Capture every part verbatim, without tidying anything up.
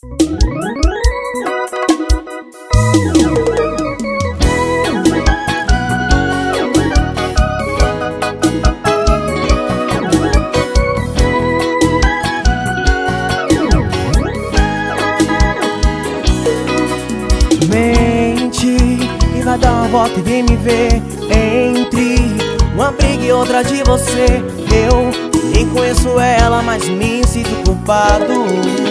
Mente e vai dar uma volta e vem me ver. Entre uma briga e outra de você, eu nem conheço ela, mas me sinto culpado.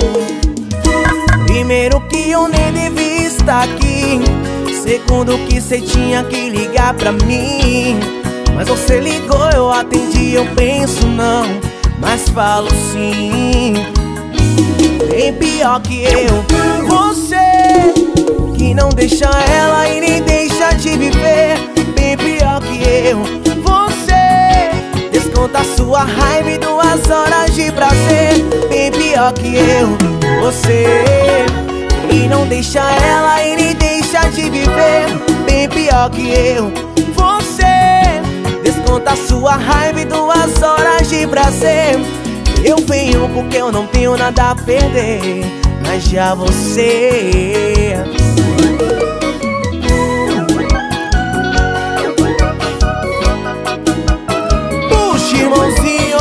Primeiro que eu nem devia estar aqui, segundo que cê tinha que ligar pra mim. Mas você ligou, eu atendi, eu penso não, mas falo sim. Bem pior que eu, você que não deixa ela e nem deixa de viver. Bem pior que eu, você desconta sua raiva em duas horas de prazer. Bem pior que eu, você que não deixa ela e nem deixa de viver. Bem pior que eu, você desconta sua raiva em duas horas de prazer. Eu venho porque eu não tenho nada a perder, mas já você puxa, irmãozinho.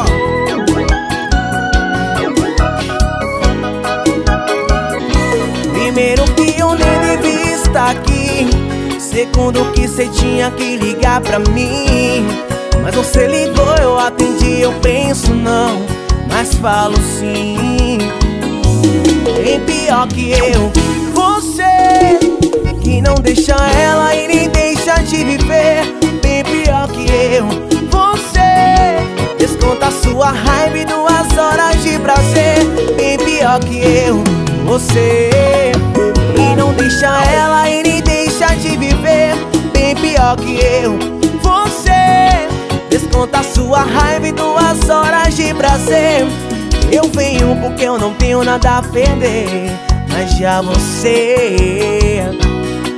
Primeiro que eu nem devia estar aqui, segundo que cê tinha que ligar pra mim. Mas você ligou, eu atendi, eu penso não, mas falo sim. Bem pior que eu, você que não deixa ela e nem deixa de viver. Bem pior que eu, você desconta sua raiva em duas horas de prazer. Bem pior que eu, você que não deixa ela e nem deixa de viver. Bem pior que eu, você desconta sua raiva em duas horas de prazer. Eu venho porque eu não tenho nada a perder, mas já você.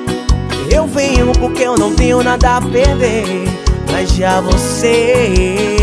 Eu venho porque eu não tenho nada a perder, mas já você.